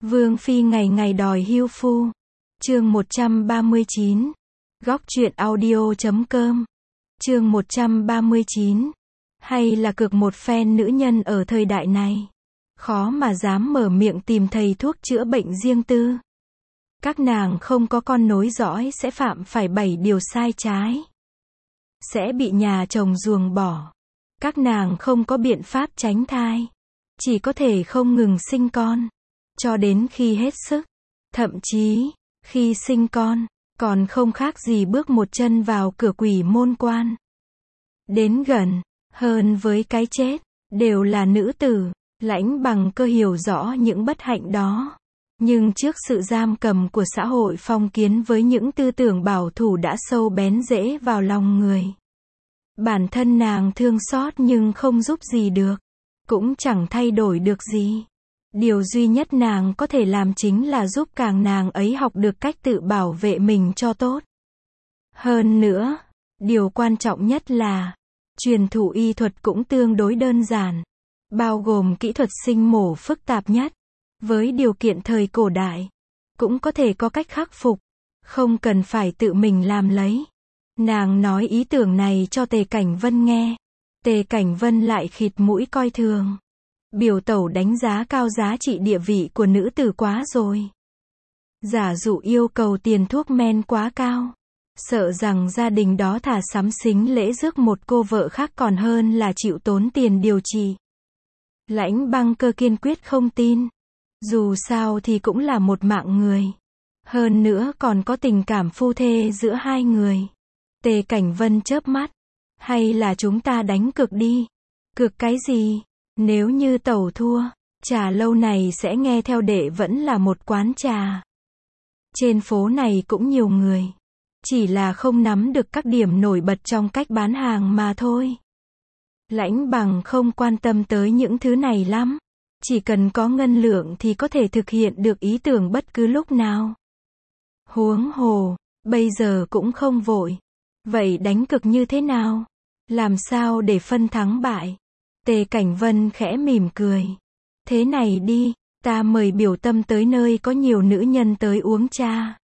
Vương phi ngày ngày đòi hưu phu. Chương 139. Góc truyện audio.com. Chương 139. Hay là cực một phen nữ nhân ở thời đại này. Khó mà dám mở miệng tìm thầy thuốc chữa bệnh riêng tư. Các nàng không có con nối dõi sẽ phạm phải 7 điều sai trái. Sẽ bị nhà chồng ruồng bỏ. Các nàng không có biện pháp tránh thai. Chỉ có thể không ngừng sinh con. Cho đến khi hết sức. Thậm chí, khi sinh con, còn không khác gì bước một chân vào cửa quỷ môn quan. Đến gần, hơn với cái chết, đều là nữ tử. Lãnh Bằng Cơ hiểu rõ những bất hạnh đó. Nhưng trước sự giam cầm của xã hội phong kiến với những tư tưởng bảo thủ đã sâu bén rễ vào lòng người. Bản thân nàng thương xót nhưng không giúp gì được. Cũng chẳng thay đổi được gì. Điều duy nhất nàng có thể làm chính là giúp nàng ấy học được cách tự bảo vệ mình cho tốt. Hơn nữa, điều quan trọng nhất là, truyền thụ y thuật cũng tương đối đơn giản. Bao gồm kỹ thuật sinh mổ phức tạp nhất. Với điều kiện thời cổ đại, cũng có thể có cách khắc phục. Không cần phải tự mình làm lấy. Nàng nói ý tưởng này cho Tề Cảnh Vân nghe. Tề Cảnh Vân lại khịt mũi coi thường. Biểu tẩu đánh giá cao giá trị địa vị của nữ tử quá rồi. Giả dụ yêu cầu tiền thuốc men quá cao. Sợ rằng gia đình đó thà sắm xính lễ rước một cô vợ khác còn hơn là chịu tốn tiền điều trị. Lãnh Băng Cơ kiên quyết không tin. Dù sao thì cũng là một mạng người. Hơn nữa còn có tình cảm phu thê giữa hai người. Tề Cảnh Vân chớp mắt. Hay là chúng ta đánh cược đi. Cược cái gì? Nếu như tẩu thua, trà lâu này sẽ nghe theo đệ vẫn là một quán trà. Trên phố này cũng nhiều người. Chỉ là không nắm được các điểm nổi bật trong cách bán hàng mà thôi. Lãnh Bằng không quan tâm tới những thứ này lắm. Chỉ cần có ngân lượng thì có thể thực hiện được ý tưởng bất cứ lúc nào. Huống hồ, bây giờ cũng không vội. Vậy đánh cược như thế nào? Làm sao để phân thắng bại? Tề Cảnh Vân khẽ mỉm cười. Thế này đi, ta mời Biểu Tâm tới nơi có nhiều nữ nhân tới uống trà.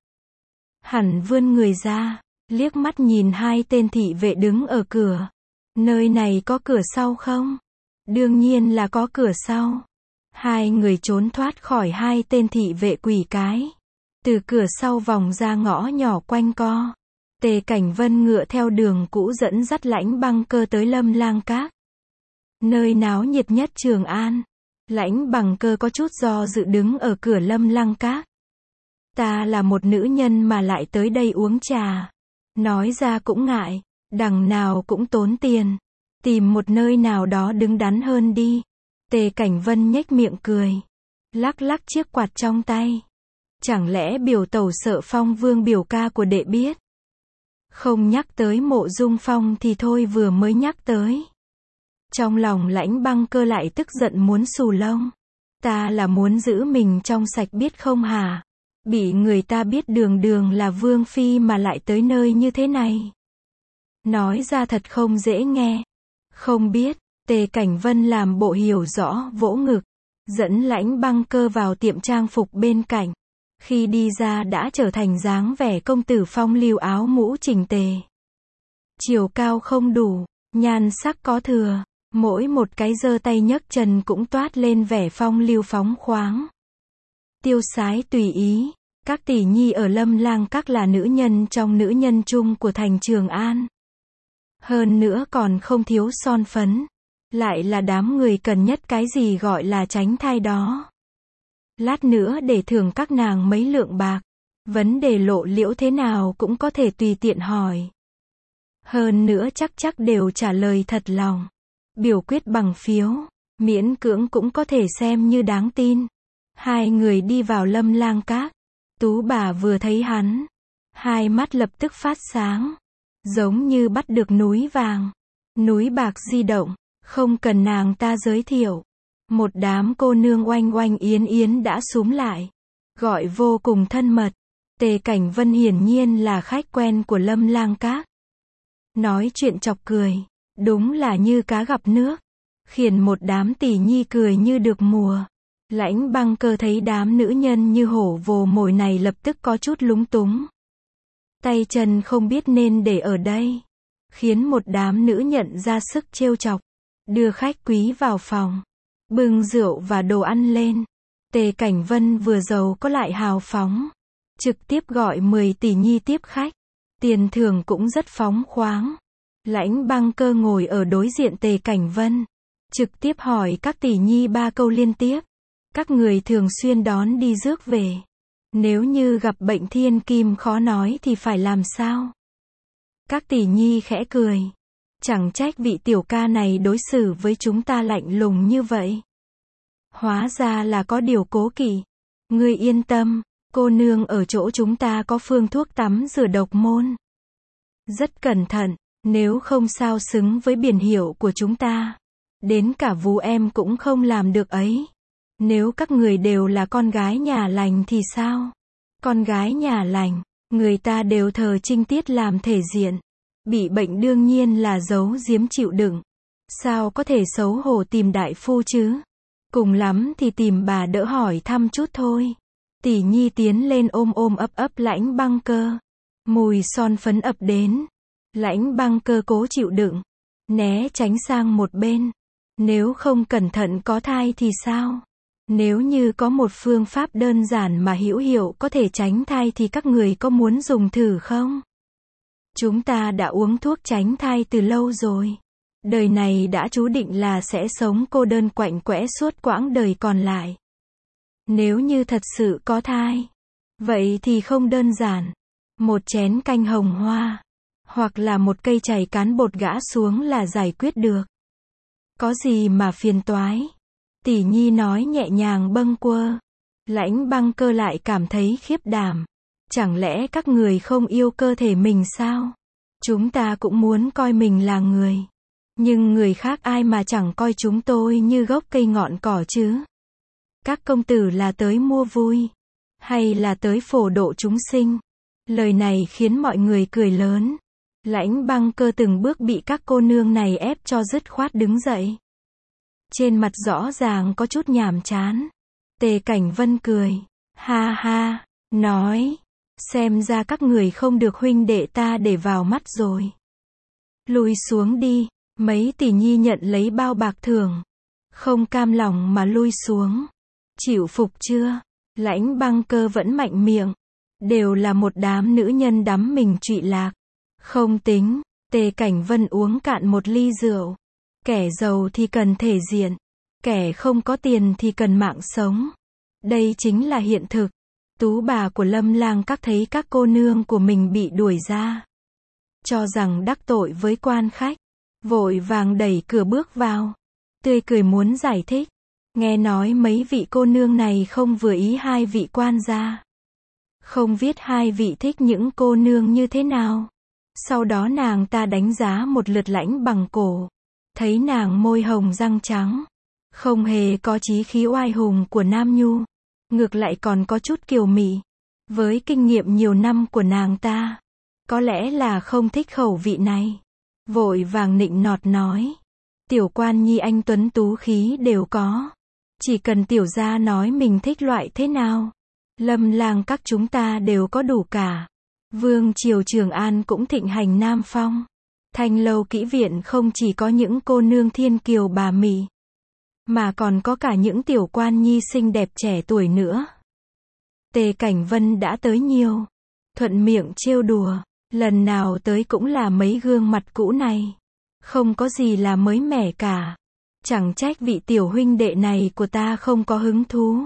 Hẳn vươn người ra, liếc mắt nhìn hai tên thị vệ đứng ở cửa. Nơi này có cửa sau không? Đương nhiên là có cửa sau. Hai người trốn thoát khỏi hai tên thị vệ quỷ cái. Từ cửa sau vòng ra ngõ nhỏ quanh co. Tề Cảnh Vân ngựa theo đường cũ dẫn dắt Lãnh Băng Cơ tới Lâm Lang Các. Nơi náo nhiệt nhất Trường An. Lãnh Bằng Cơ có chút do dự đứng ở cửa Lâm Lang Các. Ta là một nữ nhân mà lại tới đây uống trà. Nói ra cũng ngại, đằng nào cũng tốn tiền. Tìm một nơi nào đó đứng đắn hơn đi. Tề Cảnh Vân nhếch miệng cười. Lắc lắc chiếc quạt trong tay. Chẳng lẽ Biểu tẩu sợ Phong Vương biểu ca của đệ biết? Không nhắc tới Mộ Dung Phong thì thôi vừa mới nhắc tới. Trong lòng Lãnh Băng Cơ lại tức giận muốn xù lông. Ta là muốn giữ mình trong sạch biết không hả? Bị người ta biết đường đường là Vương Phi mà lại tới nơi như thế này. Nói ra thật không dễ nghe. Không biết, Tề Cảnh Vân làm bộ hiểu rõ vỗ ngực. Dẫn Lãnh Băng Cơ vào tiệm trang phục bên cạnh. Khi đi ra đã trở thành dáng vẻ công tử phong lưu áo mũ chỉnh tề. Chiều cao không đủ, nhan sắc có thừa. Mỗi một cái giơ tay nhấc chân cũng toát lên vẻ phong lưu phóng khoáng. Tiêu sái tùy ý. Các tỷ nhi ở Lâm Lang Các là nữ nhân trong nữ nhân chung của thành Trường An. Hơn nữa còn không thiếu son phấn. Lại là đám người cần nhất cái gì gọi là tránh thai đó. Lát nữa để thưởng các nàng mấy lượng bạc. Vấn đề lộ liễu thế nào cũng có thể tùy tiện hỏi. Hơn nữa chắc đều trả lời thật lòng. Biểu quyết bằng phiếu, miễn cưỡng cũng có thể xem như đáng tin. Hai người đi vào Lâm Lang Các. Tú bà vừa thấy hắn, hai mắt lập tức phát sáng. Giống như bắt được núi vàng, núi bạc di động. Không cần nàng ta giới thiệu. Một đám cô nương oanh oanh yến yến đã xúm lại. Gọi vô cùng thân mật. Tề Cảnh Vân hiển nhiên là khách quen của Lâm Lang Các. Nói chuyện chọc cười. Đúng là như cá gặp nước. Khiến một đám tỷ nhi cười như được mùa. Lãnh Băng Cơ thấy đám nữ nhân như hổ vồ mồi này lập tức có chút lúng túng. Tay chân không biết nên để ở đây. Khiến một đám nữ nhận ra sức trêu chọc. Đưa khách quý vào phòng. Bưng rượu và đồ ăn lên. Tề Cảnh Vân vừa giàu có lại hào phóng. Trực tiếp gọi 10 tỷ nhi tiếp khách. Tiền thưởng cũng rất phóng khoáng. Lãnh Băng Cơ ngồi ở đối diện Tề Cảnh Vân. Trực tiếp hỏi các tỷ nhi 3 câu liên tiếp. Các người thường xuyên đón đi rước về. Nếu như gặp bệnh thiên kim khó nói thì phải làm sao? Các tỷ nhi khẽ cười. Chẳng trách vị tiểu ca này đối xử với chúng ta lạnh lùng như vậy. Hóa ra là có điều cố kỵ. Ngươi yên tâm, cô nương ở chỗ chúng ta có phương thuốc tắm rửa độc môn. Rất cẩn thận, nếu không sao xứng với biển hiệu của chúng ta. Đến cả vú em cũng không làm được ấy. Nếu các người đều là con gái nhà lành thì sao? Con gái nhà lành, người ta đều thờ trinh tiết làm thể diện. Bị bệnh đương nhiên là giấu giếm chịu đựng. Sao có thể xấu hổ tìm đại phu chứ? Cùng lắm thì tìm bà đỡ hỏi thăm chút thôi. Tỷ nhi tiến lên ôm ôm ấp ấp Lãnh Băng Cơ. Mùi son phấn ập đến. Lãnh Băng Cơ cố chịu đựng. Né tránh sang một bên. Nếu không cẩn thận có thai thì sao? Nếu như có một phương pháp đơn giản mà hữu hiệu có thể tránh thai thì các người có muốn dùng thử không? Chúng ta đã uống thuốc tránh thai từ lâu rồi. Đời này đã chú định là sẽ sống cô đơn quạnh quẽ suốt quãng đời còn lại. Nếu như thật sự có thai, vậy thì không đơn giản. Một chén canh hồng hoa, hoặc là một cây chày cán bột gã xuống là giải quyết được. Có gì mà phiền toái? Tỷ nhi nói nhẹ nhàng bâng quơ. Lãnh Băng Cơ lại cảm thấy khiếp đảm. Chẳng lẽ các người không yêu cơ thể mình sao? Chúng ta cũng muốn coi mình là người. Nhưng người khác ai mà chẳng coi chúng tôi như gốc cây ngọn cỏ chứ? Các công tử là tới mua vui, hay là tới phổ độ chúng sinh? Lời này khiến mọi người cười lớn. Lãnh Băng Cơ từng bước bị các cô nương này ép cho dứt khoát đứng dậy. Trên mặt rõ ràng có chút nhàm chán. Tề Cảnh Vân cười. Ha ha, nói. Xem ra các người không được huynh đệ ta để vào mắt rồi. Lùi xuống đi. Mấy tỷ nhi nhận lấy bao bạc thưởng. Không cam lòng mà lui xuống. Chịu phục chưa? Lãnh Băng Cơ vẫn mạnh miệng. Đều là một đám nữ nhân đắm mình trụy lạc. Không tính. Tề Cảnh Vân uống cạn một ly rượu. Kẻ giàu thì cần thể diện. Kẻ không có tiền thì cần mạng sống. Đây chính là hiện thực. Tú bà của Lâm Lang Các thấy các cô nương của mình bị đuổi ra. Cho rằng đắc tội với quan khách. Vội vàng đẩy cửa bước vào. Tươi cười muốn giải thích. Nghe nói mấy vị cô nương này không vừa ý hai vị quan gia. Không biết hai vị thích những cô nương như thế nào. Sau đó nàng ta đánh giá một lượt Lãnh Bằng Cổ. Thấy nàng môi hồng răng trắng. Không hề có chí khí oai hùng của Nam Nhu. Ngược lại còn có chút kiều mị. Với kinh nghiệm nhiều năm của nàng ta. Có lẽ là không thích khẩu vị này. Vội vàng nịnh nọt nói. Tiểu quan nhi anh tuấn tú khí đều có. Chỉ cần tiểu gia nói mình thích loại thế nào. Lâm Lang Các chúng ta đều có đủ cả. Vương triều Trường An cũng thịnh hành Nam Phong. Thanh lâu kỹ viện không chỉ có những cô nương thiên kiều bà mị. Mà còn có cả những tiểu quan nhi xinh đẹp trẻ tuổi nữa. Tề Cảnh Vân đã tới nhiều. Thuận miệng trêu đùa. Lần nào tới cũng là mấy gương mặt cũ này. Không có gì là mới mẻ cả. Chẳng trách vị tiểu huynh đệ này của ta không có hứng thú.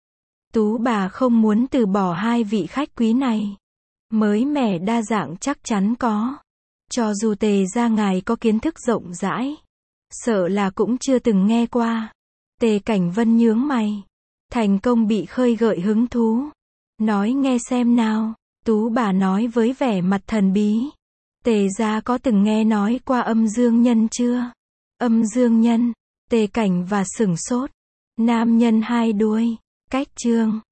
Tú bà không muốn từ bỏ hai vị khách quý này. Mới mẻ đa dạng chắc chắn có. Cho dù Tề gia ngài có kiến thức rộng rãi. Sợ là cũng chưa từng nghe qua. Tề Cảnh Vân nhướng mày. Thành công bị khơi gợi hứng thú. Nói nghe xem nào. Tú bà nói với vẻ mặt thần bí. Tề gia có từng nghe nói qua âm dương nhân chưa? Âm dương nhân. Tề Cảnh và sửng sốt. Nam nhân hai đuôi. Cách chương.